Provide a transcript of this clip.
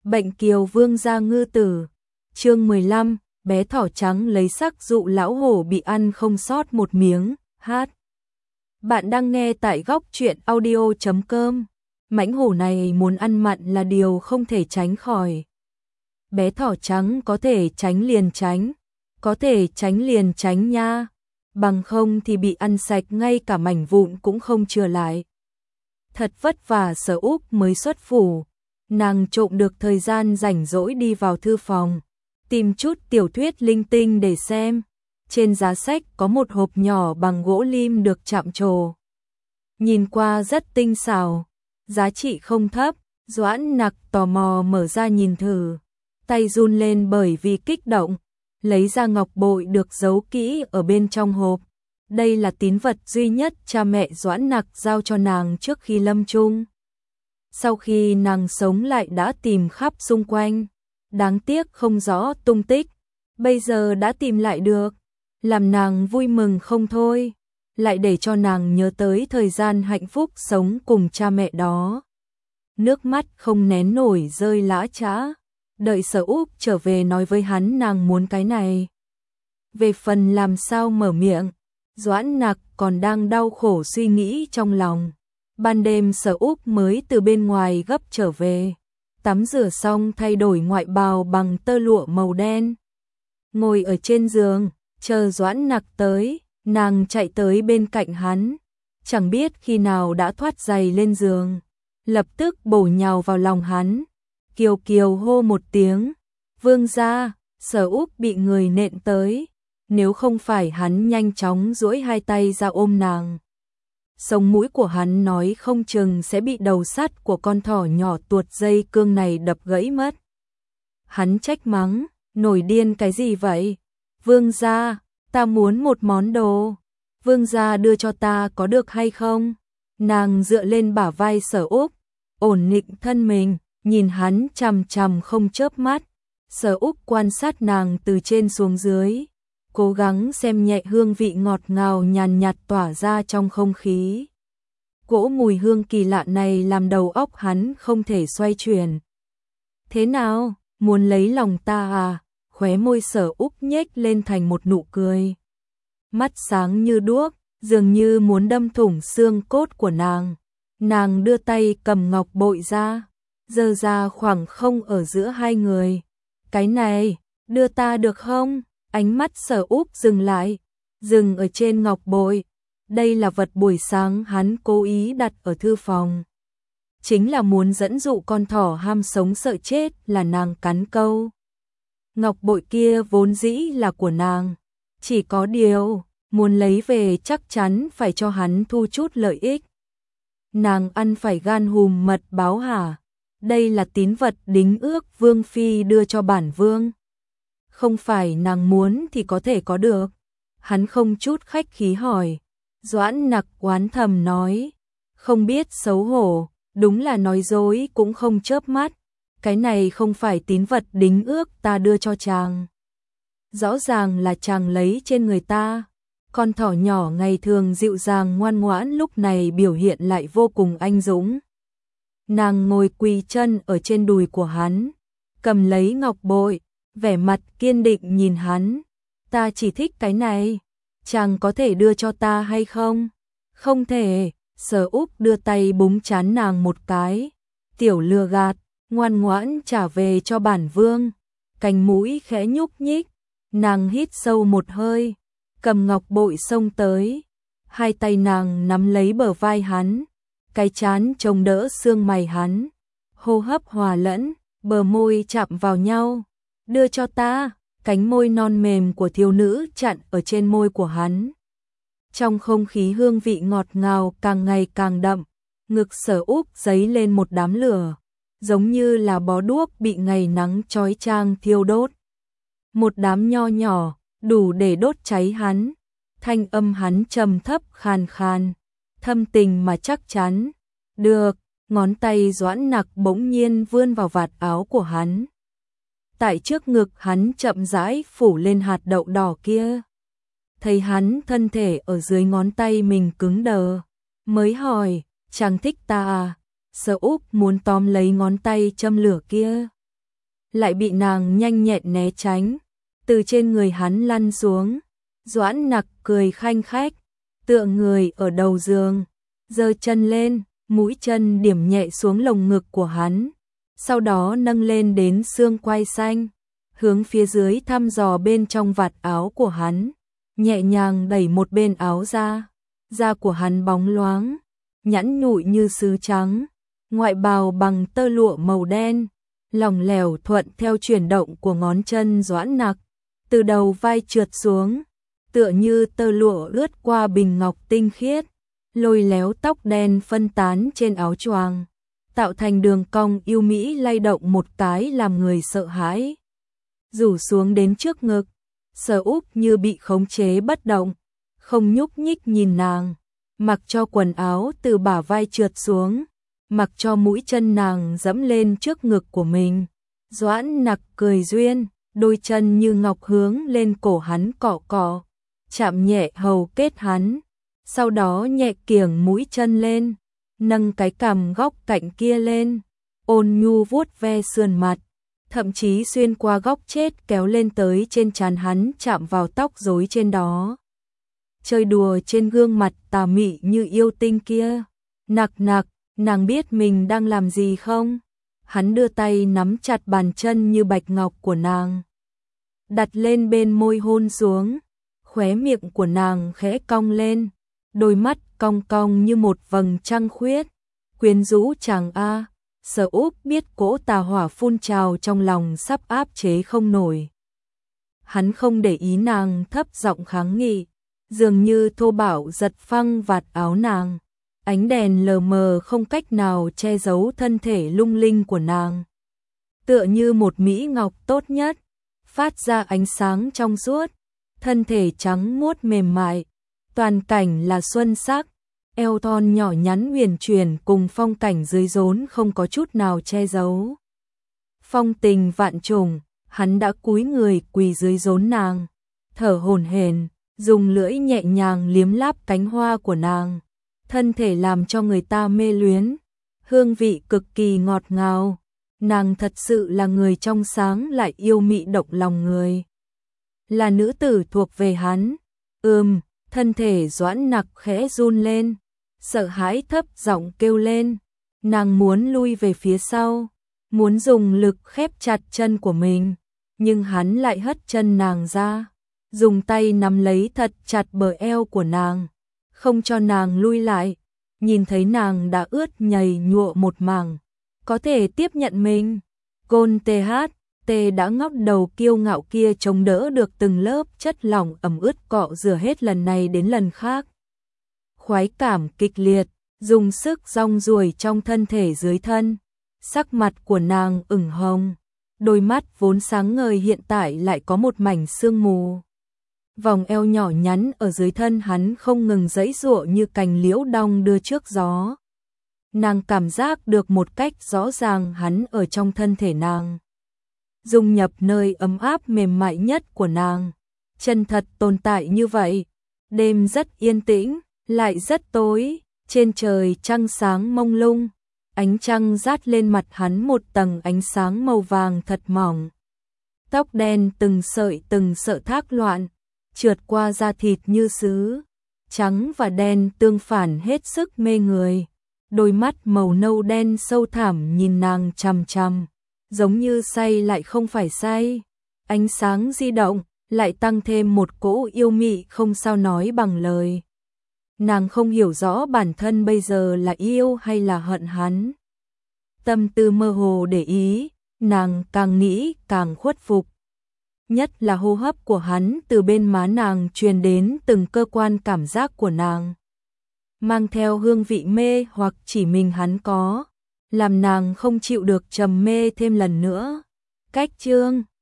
Bệnh kiều vương gia ngư tử. Chương 15, bé thỏ trắng lấy sắc dụ lão hổ bị ăn không sót một miếng. Hát. Bạn đang nghe tại góc truyện audio.com. Mãnh hổ này muốn ăn mặn là điều không thể tránh khỏi. Bé thỏ trắng có thể tránh liền tránh, có thể tránh liền tránh nha, bằng không thì bị ăn sạch ngay cả mảnh vụn cũng không chừa lại. Thật vất vả Sở Úc mới xuất phủ, nàng trộm được thời gian rảnh rỗi đi vào thư phòng, tìm chút tiểu thuyết linh tinh để xem. Trên giá sách có một hộp nhỏ bằng gỗ lim được chạm trổ. Nhìn qua rất tinh xảo, giá trị không thấp. Doãn Nặc tò mò mở ra nhìn thử, tay run lên bởi vì kích động, lấy ra ngọc bội được giấu kỹ ở bên trong hộp. Đây là tín vật duy nhất cha mẹ Doãn Nặc giao cho nàng trước khi lâm chung. Sau khi nàng sống lại đã tìm khắp xung quanh, đáng tiếc không rõ tung tích, bây giờ đã tìm lại được, làm nàng vui mừng không thôi, lại để cho nàng nhớ tới thời gian hạnh phúc sống cùng cha mẹ đó. Nước mắt không nén nổi rơi lã chã, đợi Sở Úc trở về nói với hắn nàng muốn cái này. Về phần làm sao mở miệng, Doãn Nặc còn đang đau khổ suy nghĩ trong lòng. Ban đêm Sở Úc mới từ bên ngoài gấp trở về, tắm rửa xong thay đổi ngoại bào bằng tơ lụa màu đen. Ngồi ở trên giường, chờ Doãn Nặc tới, nàng chạy tới bên cạnh hắn, chẳng biết khi nào đã thoát giày lên giường, lập tức bổ nhào vào lòng hắn. Kiều Kiều hô một tiếng, vương gia. Sở Úc bị người nện tới, nếu không phải hắn nhanh chóng duỗi hai tay ra ôm nàng, sống mũi của hắn nói không chừng sẽ bị đầu sắt của con thỏ nhỏ tuột dây cương này đập gãy mất. Hắn trách mắng, nổi điên cái gì vậy? Vương gia, ta muốn một món đồ. Vương gia đưa cho ta có được hay không? Nàng dựa lên bả vai Sở Úc, ổn định thân mình, nhìn hắn chằm chằm không chớp mắt. Sở Úc quan sát nàng từ trên xuống dưới, cố gắng xem nhẹ hương vị ngọt ngào nhàn nhạt tỏa ra trong không khí. Cỗ mùi hương kỳ lạ này làm đầu óc hắn không thể xoay chuyển. Thế nào, muốn lấy lòng ta à? Khóe môi Sở Úc nhếch lên thành một nụ cười. Mắt sáng như đuốc, dường như muốn đâm thủng xương cốt của nàng. Nàng đưa tay cầm ngọc bội ra, giơ ra khoảng không ở giữa hai người. Cái này, đưa ta được không? Ánh mắt Sở Úc dừng lại, dừng ở trên ngọc bội. Đây là vật buổi sáng hắn cố ý đặt ở thư phòng. Chính là muốn dẫn dụ con thỏ ham sống sợ chết là nàng cắn câu. Ngọc bội kia vốn dĩ là của nàng, chỉ có điều, muốn lấy về chắc chắn phải cho hắn thu chút lợi ích. Nàng ăn phải gan hùm mật báo hả? Đây là tín vật đính ước Vương Phi đưa cho bản Vương. Không phải nàng muốn thì có thể có được. Hắn không chút khách khí hỏi. Doãn Nặc oán thầm nói, không biết xấu hổ, đúng là nói dối cũng không chớp mắt. Cái này không phải tín vật đính ước ta đưa cho chàng. Rõ ràng là chàng lấy trên người ta. Con thỏ nhỏ ngày thường dịu dàng ngoan ngoãn lúc này biểu hiện lại vô cùng anh dũng. Nàng ngồi quỳ chân ở trên đùi của hắn, cầm lấy ngọc bội, vẻ mặt kiên định nhìn hắn. Ta chỉ thích cái này, chàng có thể đưa cho ta hay không? Không thể. Sở Úc đưa tay búng trán nàng một cái. Tiểu lừa gạt, ngoan ngoãn trả về cho bản Vương. Cánh mũi khẽ nhúc nhích, nàng hít sâu một hơi, cầm ngọc bội xông tới. Hai tay nàng nắm lấy bờ vai hắn, cái trán chống đỡ xương mày hắn, hô hấp hòa lẫn, bờ môi chạm vào nhau. Đưa cho ta. Cánh môi non mềm của thiếu nữ chặn ở trên môi của hắn. Trong không khí hương vị ngọt ngào càng ngày càng đậm, ngực Sở Úc dấy lên một đám lửa, giống như là bó đuốc bị ngày nắng chói chang thiêu đốt. Một đám nho nhỏ, đủ để đốt cháy hắn. Thanh âm hắn trầm thấp khàn khàn, thâm tình mà chắc chắn. Được. Ngón tay Doãn Nặc bỗng nhiên vươn vào vạt áo của hắn. Tại trước ngực hắn chậm rãi phủ lên hạt đậu đỏ kia. Thấy hắn thân thể ở dưới ngón tay mình cứng đờ, mới hỏi, chàng thích ta à? Sở Úc muốn tóm lấy ngón tay châm lửa kia, lại bị nàng nhanh nhẹn né tránh, từ trên người hắn lăn xuống. Doãn Nặc cười khanh khách, tựa người ở đầu giường, giơ chân lên, mũi chân điểm nhẹ xuống lồng ngực của hắn, sau đó nâng lên đến xương quai xanh, hướng phía dưới thăm dò bên trong vạt áo của hắn, nhẹ nhàng đẩy một bên áo ra. Da của hắn bóng loáng, nhẵn nhụi như sứ trắng, ngoại bào bằng tơ lụa màu đen, lỏng lẻo thuận theo chuyển động của ngón chân Doãn Nặc, từ đầu vai trượt xuống, tựa như tơ lụa lướt qua bình ngọc tinh khiết, lôi léo tóc đen phân tán trên áo choàng, tạo thành đường cong yêu mỹ lay động một cái làm người sợ hãi. Rủ xuống đến trước ngực, Sở Úc như bị khống chế bất động, không nhúc nhích nhìn nàng, mặc cho quần áo từ bả vai trượt xuống, mặc cho mũi chân nàng dẫm lên trước ngực của mình. Doãn Nặc cười duyên, đôi chân như ngọc hướng lên cổ hắn cọ cọ, chạm nhẹ hầu kết hắn, sau đó nhẹ kiểng mũi chân lên, nâng cái cằm góc cạnh kia lên, ôn nhu vuốt ve sườn mặt, thậm chí xuyên qua góc chết kéo lên tới trên trán hắn, chạm vào tóc rối trên đó, chơi đùa trên gương mặt tà mị như yêu tinh kia. Nặc nặc, nàng biết mình đang làm gì không? Hắn đưa tay nắm chặt bàn chân như bạch ngọc của nàng, đặt lên bên môi hôn xuống, khóe miệng của nàng khẽ cong lên, đôi mắt cong cong như một vầng trăng khuyết, quyến rũ chàng a. Sở Úc biết cỗ tà hỏa phun trào trong lòng sắp áp chế không nổi. Hắn không để ý nàng thấp giọng kháng nghị, dường như thô bạo giật phăng vạt áo nàng. Ánh đèn lờ mờ không cách nào che giấu thân thể lung linh của nàng. Tựa như một mỹ ngọc tốt nhất, phát ra ánh sáng trong suốt, thân thể trắng muốt mềm mại, toàn cảnh là xuân sắc, eo thon nhỏ nhắn huyền chuyển cùng phong cảnh dưới rốn không có chút nào che giấu. Phong tình vạn trùng, hắn đã cúi người quỳ dưới rốn nàng, thở hổn hển, dùng lưỡi nhẹ nhàng liếm láp cánh hoa của nàng, thân thể làm cho người ta mê luyến, hương vị cực kỳ ngọt ngào. Nàng thật sự là người trong sáng lại yêu mị động lòng người. Là nữ tử thuộc về hắn. Thân thể Doãn Nặc khẽ run lên, sợ hãi thấp giọng kêu lên. Nàng muốn lui về phía sau, muốn dùng lực khép chặt chân của mình, nhưng hắn lại hất chân nàng ra, dùng tay nắm lấy thật chặt bờ eo của nàng, không cho nàng lui lại. Nhìn thấy nàng đã ướt nhầy nhụa một mảng, có thể tiếp nhận mình. Gôn THT đã ngóc đầu kiêu ngạo kia chống đỡ được từng lớp chất lỏng ẩm ướt cọ rửa hết lần này đến lần khác. Khoái cảm kịch liệt, dùng sức rong ruổi trong thân thể dưới thân. Sắc mặt của nàng ửng hồng, đôi mắt vốn sáng ngời hiện tại lại có một mảnh sương mù. Vòng eo nhỏ nhắn ở dưới thân hắn không ngừng giãy giụa như cành liễu đong đưa trước gió. Nàng cảm giác được một cách rõ ràng hắn ở trong thân thể nàng, dung nhập nơi ấm áp mềm mại nhất của nàng, chân thật tồn tại như vậy. Đêm rất yên tĩnh, lại rất tối, trên trời trăng sáng mông lung, ánh trăng rát lên mặt hắn một tầng ánh sáng màu vàng thật mỏng. Tóc đen từng sợi thác loạn, trượt qua da thịt như sứ, trắng và đen tương phản hết sức mê người. Đôi mắt màu nâu đen sâu thẳm nhìn nàng chằm chằm, giống như say lại không phải say. Ánh sáng di động, lại tăng thêm một cỗ yêu mị không sao nói bằng lời. Nàng không hiểu rõ bản thân bây giờ là yêu hay là hận hắn. Tâm tư mơ hồ để ý, nàng càng nghĩ càng khuất phục. Nhất là hô hấp của hắn từ bên má nàng truyền đến từng cơ quan cảm giác của nàng, mang theo hương vị mê hoặc chỉ mình hắn có, làm nàng không chịu được trầm mê thêm lần nữa. Cách chương